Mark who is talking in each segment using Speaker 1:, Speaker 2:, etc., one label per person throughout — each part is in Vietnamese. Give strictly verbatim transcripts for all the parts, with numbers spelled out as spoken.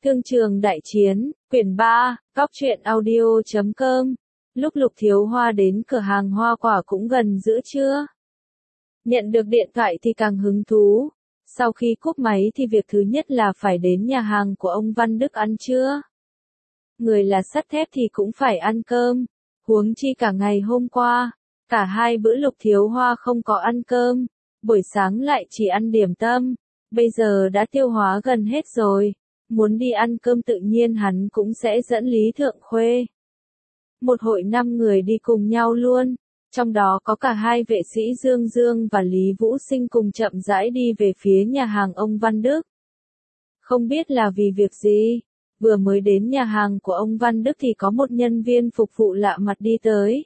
Speaker 1: Thương trường đại chiến, quyển ba, góc truyện audio chấm com. Lúc Lục Thiếu Hoa đến cửa hàng hoa quả cũng gần giữa trưa. Nhận được điện thoại thì càng hứng thú. Sau khi cúp máy thì việc thứ nhất là phải đến nhà hàng của ông Văn Đức ăn trưa. Người là sắt thép thì cũng phải ăn cơm. Huống chi cả ngày hôm qua, cả hai bữa Lục Thiếu Hoa không có ăn cơm. Buổi sáng lại chỉ ăn điểm tâm. Bây giờ đã tiêu hóa gần hết rồi. Muốn đi ăn cơm tự nhiên hắn cũng sẽ dẫn Lý Thượng Khuê. Một hội năm người đi cùng nhau luôn, trong đó có cả hai vệ sĩ Dương Dương và Lý Vũ Sinh cùng chậm rãi đi về phía nhà hàng ông Văn Đức. Không biết là vì việc gì, vừa mới đến nhà hàng của ông Văn Đức thì có một nhân viên phục vụ lạ mặt đi tới.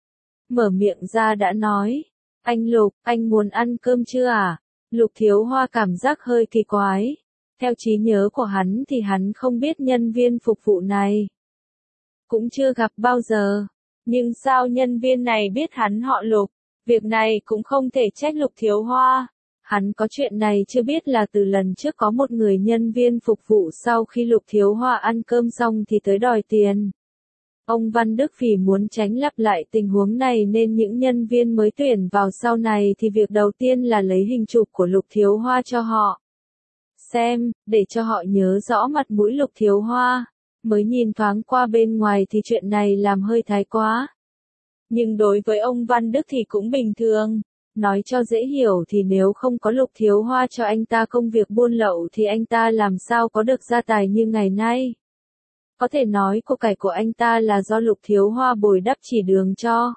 Speaker 1: Mở miệng ra đã nói, anh Lục, anh muốn ăn cơm chưa à? Lục Thiếu Hoa cảm giác hơi kỳ quái. Theo trí nhớ của hắn thì hắn không biết nhân viên phục vụ này. Cũng chưa gặp bao giờ. Nhưng sao nhân viên này biết hắn họ Lục? Việc này cũng không thể trách Lục Thiếu Hoa. Hắn có chuyện này chưa biết là từ lần trước có một người nhân viên phục vụ sau khi Lục Thiếu Hoa ăn cơm xong thì tới đòi tiền. Ông Văn Đức vì muốn tránh lặp lại tình huống này nên những nhân viên mới tuyển vào sau này thì việc đầu tiên là lấy hình chụp của Lục Thiếu Hoa cho họ xem, để cho họ nhớ rõ mặt mũi Lục Thiếu Hoa. Mới nhìn thoáng qua bên ngoài thì chuyện này làm hơi thái quá. Nhưng đối với ông Văn Đức thì cũng bình thường. Nói cho dễ hiểu thì nếu không có Lục Thiếu Hoa cho anh ta công việc buôn lậu thì anh ta làm sao có được gia tài như ngày nay. Có thể nói của cải của anh ta là do Lục Thiếu Hoa bồi đắp chỉ đường cho.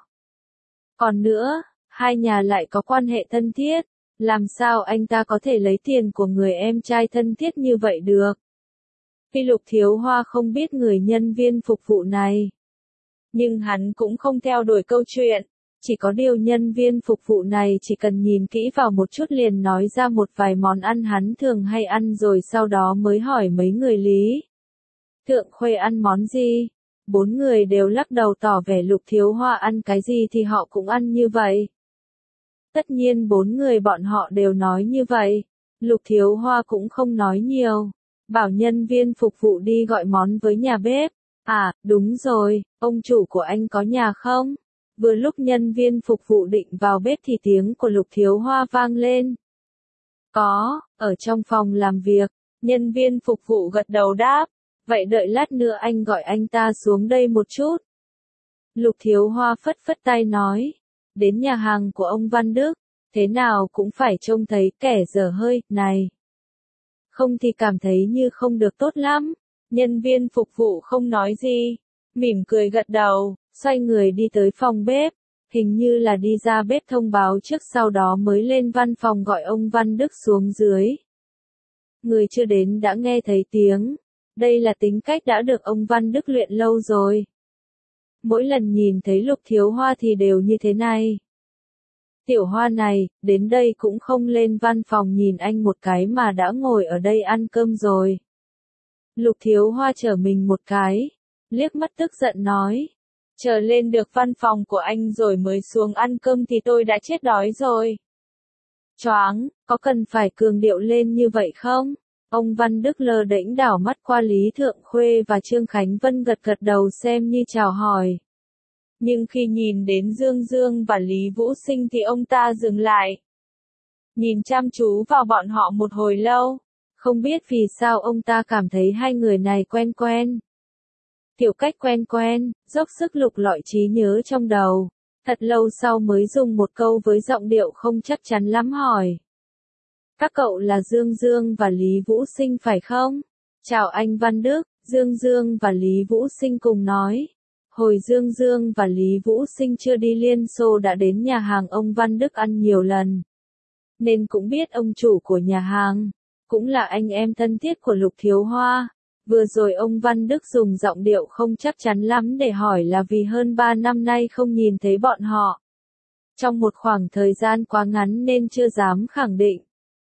Speaker 1: Còn nữa, hai nhà lại có quan hệ thân thiết. Làm sao anh ta có thể lấy tiền của người em trai thân thiết như vậy được? Vì Lục Thiếu Hoa không biết người nhân viên phục vụ này. Nhưng hắn cũng không theo đuổi câu chuyện. Chỉ có điều nhân viên phục vụ này chỉ cần nhìn kỹ vào một chút liền nói ra một vài món ăn hắn thường hay ăn rồi sau đó mới hỏi mấy người Lý Thượng Khuê ăn món gì. Bốn người đều lắc đầu tỏ vẻ Lục Thiếu Hoa ăn cái gì thì họ cũng ăn như vậy. Tất nhiên bốn người bọn họ đều nói như vậy. Lục Thiếu Hoa cũng không nói nhiều. Bảo nhân viên phục vụ đi gọi món với nhà bếp. À, đúng rồi, ông chủ của anh có nhà không? Vừa lúc nhân viên phục vụ định vào bếp thì tiếng của Lục Thiếu Hoa vang lên. Có, ở trong phòng làm việc. Nhân viên phục vụ gật đầu đáp. Vậy đợi lát nữa anh gọi anh ta xuống đây một chút. Lục Thiếu Hoa phất phất tay nói. Đến nhà hàng của ông Văn Đức, thế nào cũng phải trông thấy kẻ dở hơi, này. Không thì cảm thấy như không được tốt lắm. Nhân viên phục vụ không nói gì, mỉm cười gật đầu, xoay người đi tới phòng bếp. Hình như là đi ra bếp thông báo trước sau đó mới lên văn phòng gọi ông Văn Đức xuống dưới. Người chưa đến đã nghe thấy tiếng. Đây là tính cách đã được ông Văn Đức luyện lâu rồi. Mỗi lần nhìn thấy Lục Thiếu Hoa thì đều như thế này. Tiểu Hoa này, đến đây cũng không lên văn phòng nhìn anh một cái mà đã ngồi ở đây ăn cơm rồi. Lục Thiếu Hoa trở mình một cái, liếc mắt tức giận nói. Chờ lên được văn phòng của anh rồi mới xuống ăn cơm thì tôi đã chết đói rồi. Choáng, có cần phải cường điệu lên như vậy không? Ông Văn Đức lơ đễnh đảo mắt qua Lý Thượng Khuê và Trương Khánh Vân gật gật đầu xem như chào hỏi. Nhưng khi nhìn đến Dương Dương và Lý Vũ Sinh thì ông ta dừng lại. Nhìn chăm chú vào bọn họ một hồi lâu. Không biết vì sao ông ta cảm thấy hai người này quen quen. Kiểu cách quen quen, dốc sức lục lọi trí nhớ trong đầu. Thật lâu sau mới dùng một câu với giọng điệu không chắc chắn lắm hỏi. Các cậu là Dương Dương và Lý Vũ Sinh phải không? Chào anh Văn Đức, Dương Dương và Lý Vũ Sinh cùng nói. Hồi Dương Dương và Lý Vũ Sinh chưa đi Liên Xô đã đến nhà hàng ông Văn Đức ăn nhiều lần. Nên cũng biết ông chủ của nhà hàng. Cũng là anh em thân thiết của Lục Thiếu Hoa. Vừa rồi ông Văn Đức dùng giọng điệu không chắc chắn lắm để hỏi là vì hơn ba năm nay không nhìn thấy bọn họ. Trong một khoảng thời gian quá ngắn nên chưa dám khẳng định.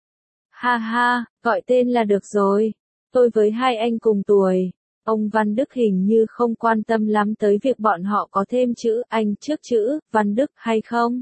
Speaker 1: Ha ha, gọi tên là được rồi. Tôi với hai anh cùng tuổi. Ông Văn Đức hình như không quan tâm lắm tới việc bọn họ có thêm chữ anh trước chữ Văn Đức hay không.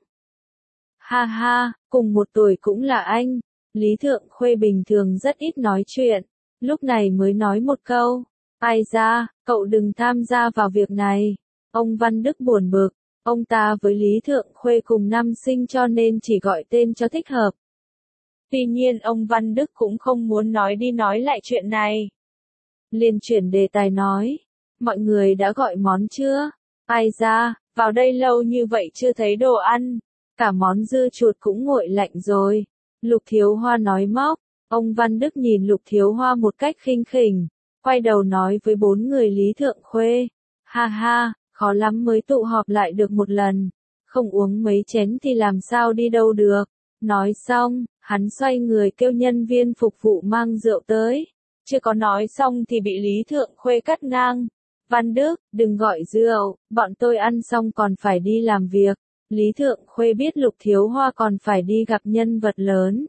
Speaker 1: Ha ha, cùng một tuổi cũng là anh. Lý Thượng Khuê bình thường rất ít nói chuyện. lúc này mới nói một câu, ai ra, cậu đừng tham gia vào việc này. Ông Văn Đức buồn bực, ông ta với Lý Thượng Khuê cùng năm sinh cho nên chỉ gọi tên cho thích hợp. Tuy nhiên ông Văn Đức cũng không muốn nói đi nói lại chuyện này. Liền chuyển đề tài nói, mọi người đã gọi món chưa? Ai ra, vào đây lâu như vậy chưa thấy đồ ăn, cả món dưa chuột cũng nguội lạnh rồi. Lục Thiếu Hoa nói móc, ông Văn Đức nhìn Lục Thiếu Hoa một cách khinh khỉnh, quay đầu nói với bốn người Lý Thượng Khuê, ha ha, khó lắm mới tụ họp lại được một lần, không uống mấy chén thì làm sao đi đâu được. Nói xong, hắn xoay người kêu nhân viên phục vụ mang rượu tới. Chưa có nói xong thì bị Lý Thượng Khuê cắt ngang. Văn Đức, đừng gọi rượu, bọn tôi ăn xong còn phải đi làm việc. Lý Thượng Khuê biết Lục Thiếu Hoa còn phải đi gặp nhân vật lớn.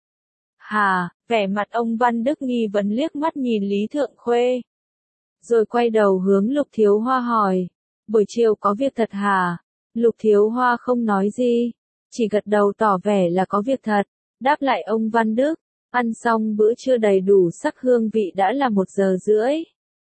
Speaker 1: Hà, vẻ mặt ông Văn Đức nghi vấn liếc mắt nhìn Lý Thượng Khuê. Rồi quay đầu hướng Lục Thiếu Hoa hỏi, buổi chiều có việc thật hả? Lục Thiếu Hoa không nói gì, chỉ gật đầu tỏ vẻ là có việc thật. Đáp lại ông Văn Đức, ăn xong bữa trưa đầy đủ sắc hương vị đã là một giờ rưỡi.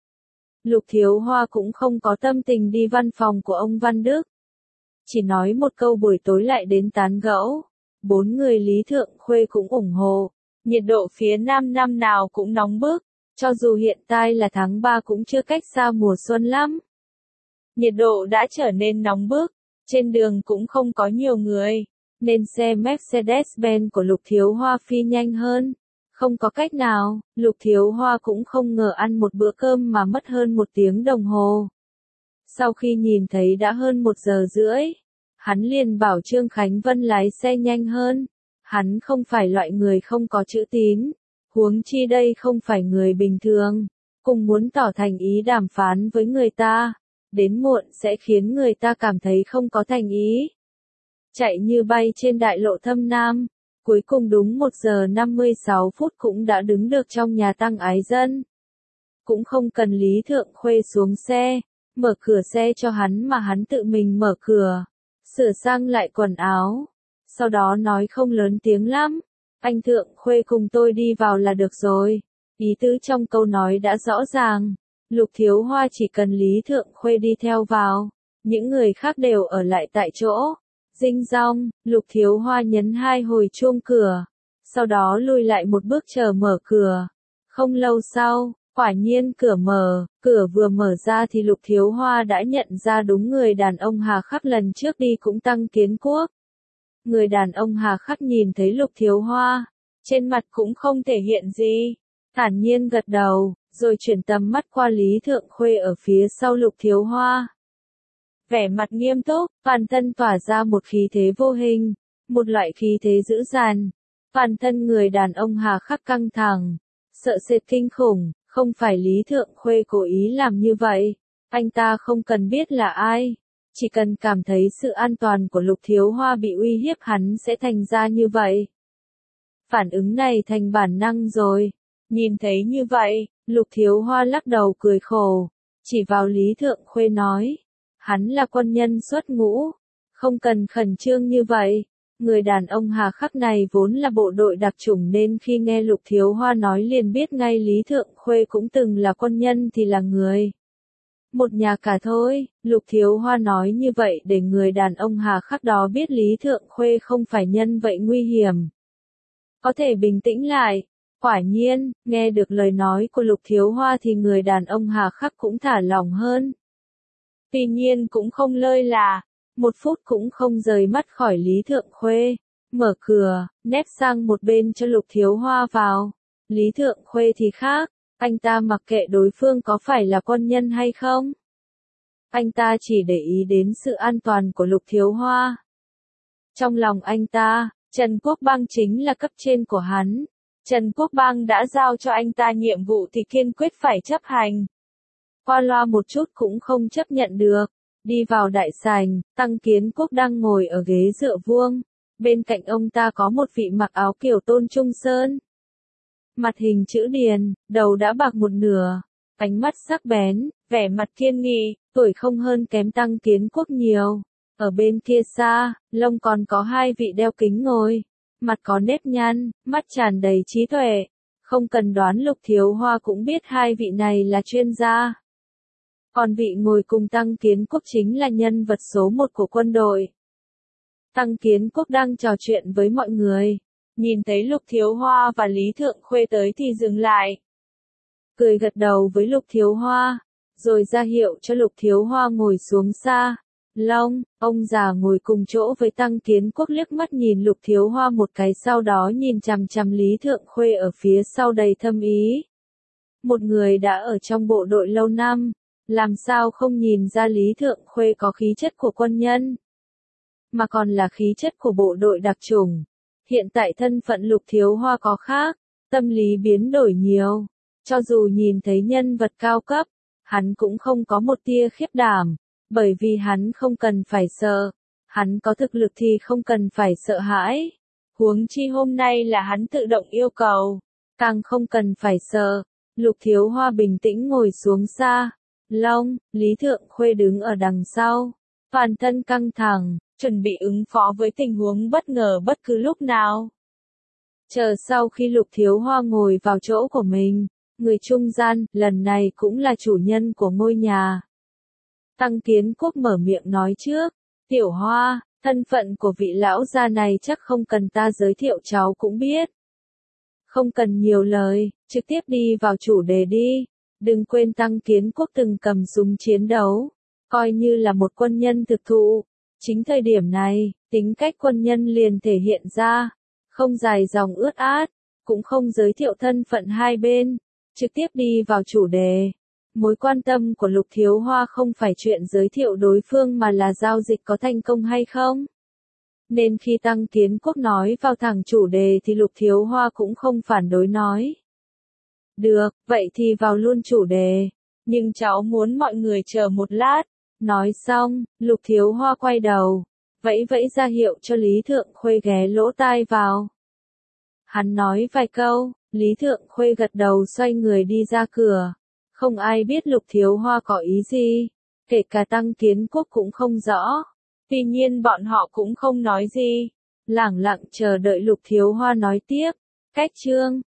Speaker 1: Lục Thiếu Hoa cũng không có tâm tình đi văn phòng của ông Văn Đức. Chỉ nói một câu buổi tối lại đến tán gẫu. Bốn người Lý Thượng Khuê cũng ủng hộ. Nhiệt độ phía Nam năm nào cũng nóng bức, cho dù hiện tại là tháng ba cũng chưa cách xa mùa xuân lắm. Nhiệt độ đã trở nên nóng bức, trên đường cũng không có nhiều người, nên xe Mercedes-Benz của Lục Thiếu Hoa phi nhanh hơn. Không có cách nào, Lục Thiếu Hoa cũng không ngờ ăn một bữa cơm mà mất hơn một tiếng đồng hồ. Sau khi nhìn thấy đã hơn một giờ rưỡi, hắn liền bảo Trương Khánh Vân lái xe nhanh hơn. Hắn không phải loại người không có chữ tín, huống chi đây không phải người bình thường, cùng muốn tỏ thành ý đàm phán với người ta, đến muộn sẽ khiến người ta cảm thấy không có thành ý. Chạy như bay trên đại lộ Thâm Nam, cuối cùng đúng một giờ năm mươi sáu phút cũng đã đứng được trong nhà Tăng Ái Dân. Cũng không cần Lý Thượng Khuê xuống xe, mở cửa xe cho hắn mà hắn tự mình mở cửa, sửa sang lại quần áo. Sau đó nói không lớn tiếng lắm, anh Thượng Khuê cùng tôi đi vào là được rồi. Ý tứ trong câu nói đã rõ ràng, Lục Thiếu Hoa chỉ cần Lý Thượng Khuê đi theo vào, những người khác đều ở lại tại chỗ. Dinh dong, Lục Thiếu Hoa nhấn hai hồi chuông cửa, sau đó lùi lại một bước chờ mở cửa. Không lâu sau, quả nhiên cửa mở, cửa vừa mở ra thì Lục Thiếu Hoa đã nhận ra đúng người đàn ông Hà Khắc lần trước đi cũng Tăng Kiến Quốc. Người đàn ông Hà Khắc nhìn thấy Lục Thiếu Hoa, trên mặt cũng không thể hiện gì, thản nhiên gật đầu, rồi chuyển tầm mắt qua Lý Thượng Khuê ở phía sau Lục Thiếu Hoa. Vẻ mặt nghiêm túc, toàn thân tỏa ra một khí thế vô hình, một loại khí thế dữ dằn. Toàn thân người đàn ông Hà Khắc căng thẳng, sợ sệt kinh khủng, không phải Lý Thượng Khuê cố ý làm như vậy, anh ta không cần biết là ai. Chỉ cần cảm thấy sự an toàn của Lục Thiếu Hoa bị uy hiếp hắn sẽ thành ra như vậy. Phản ứng này thành bản năng rồi. Nhìn thấy như vậy, Lục Thiếu Hoa lắc đầu cười khổ, chỉ vào Lý Thượng Khuê nói, hắn là quân nhân xuất ngũ, không cần khẩn trương như vậy. Người đàn ông Hà Khắc này vốn là bộ đội đặc chủng nên khi nghe Lục Thiếu Hoa nói liền biết ngay Lý Thượng Khuê cũng từng là quân nhân thì là người một nhà cả thôi. Lục Thiếu Hoa nói như vậy để người đàn ông Hà Khắc đó biết Lý Thượng Khuê không phải nhân vậy nguy hiểm, có thể bình tĩnh lại. Quả nhiên, nghe được lời nói của Lục Thiếu Hoa thì người đàn ông Hà Khắc cũng thả lỏng hơn. Tuy nhiên cũng không lơi là, một phút cũng không rời mắt khỏi Lý Thượng Khuê, mở cửa, nép sang một bên cho Lục Thiếu Hoa vào. Lý Thượng Khuê thì khác, anh ta mặc kệ đối phương có phải là quân nhân hay không. Anh ta chỉ để ý đến sự an toàn của Lục Thiếu Hoa. Trong lòng anh ta, Trần Quốc Bang chính là cấp trên của hắn. Trần Quốc Bang đã giao cho anh ta nhiệm vụ thì kiên quyết phải chấp hành. Qua loa một chút cũng không chấp nhận được. Đi vào đại sảnh, Tăng Kiến Quốc đang ngồi ở ghế dựa vuông. Bên cạnh ông ta có một vị mặc áo kiểu Tôn Trung Sơn. Mặt hình chữ điền, đầu đã bạc một nửa, ánh mắt sắc bén, vẻ mặt kiên nghị, tuổi không hơn kém Tăng Kiến Quốc nhiều. Ở bên kia xa, lông còn có hai vị đeo kính ngồi, mặt có nếp nhăn, mắt tràn đầy trí tuệ. Không cần đoán Lục Thiếu Hoa cũng biết hai vị này là chuyên gia. Còn vị ngồi cùng Tăng Kiến Quốc chính là nhân vật số một của quân đội. Tăng Kiến Quốc đang trò chuyện với mọi người. Nhìn thấy Lục Thiếu Hoa và Lý Thượng Khuê tới thì dừng lại. Cười gật đầu với Lục Thiếu Hoa, rồi ra hiệu cho Lục Thiếu Hoa ngồi xuống xa. Long, ông già ngồi cùng chỗ với Tăng Kiến Quốc liếc mắt nhìn Lục Thiếu Hoa một cái, sau đó nhìn chằm chằm Lý Thượng Khuê ở phía sau đầy thâm ý. Một người đã ở trong bộ đội lâu năm, làm sao không nhìn ra Lý Thượng Khuê có khí chất của quân nhân, mà còn là khí chất của bộ đội đặc chủng. Hiện tại thân phận Lục Thiếu Hoa có khác, tâm lý biến đổi nhiều. Cho dù nhìn thấy nhân vật cao cấp, hắn cũng không có một tia khiếp đảm, bởi vì hắn không cần phải sợ. Hắn có thực lực thì không cần phải sợ hãi. Huống chi hôm nay là hắn tự động yêu cầu, càng không cần phải sợ. Lục Thiếu Hoa bình tĩnh ngồi xuống xa. Long, Lý Thượng Khuê đứng ở đằng sau, toàn thân căng thẳng, chuẩn bị ứng phó với tình huống bất ngờ bất cứ lúc nào. Chờ sau khi Lục Thiếu Hoa ngồi vào chỗ của mình, người trung gian, lần này cũng là chủ nhân của ngôi nhà. Tăng Kiến Quốc mở miệng nói trước, Tiểu Hoa, thân phận của vị lão gia này chắc không cần ta giới thiệu, cháu cũng biết. Không cần nhiều lời, trực tiếp đi vào chủ đề đi. Đừng quên Tăng Kiến Quốc từng cầm súng chiến đấu, coi như là một quân nhân thực thụ. Chính thời điểm này, tính cách quân nhân liền thể hiện ra, không dài dòng ướt át, cũng không giới thiệu thân phận hai bên, trực tiếp đi vào chủ đề. Mối quan tâm của Lục Thiếu Hoa không phải chuyện giới thiệu đối phương mà là giao dịch có thành công hay không. Nên khi Tăng Kiến Quốc nói vào thẳng chủ đề thì Lục Thiếu Hoa cũng không phản đối nói. Được, vậy thì vào luôn chủ đề. Nhưng cháu muốn mọi người chờ một lát. Nói xong, Lục Thiếu Hoa quay đầu, vẫy vẫy ra hiệu cho Lý Thượng Khuê ghé lỗ tai vào. Hắn nói vài câu, Lý Thượng Khuê gật đầu xoay người đi ra cửa. Không ai biết Lục Thiếu Hoa có ý gì, kể cả Tăng Kiến Quốc cũng không rõ. Tuy nhiên bọn họ cũng không nói gì, lẳng lặng chờ đợi Lục Thiếu Hoa nói tiếp. Cách chương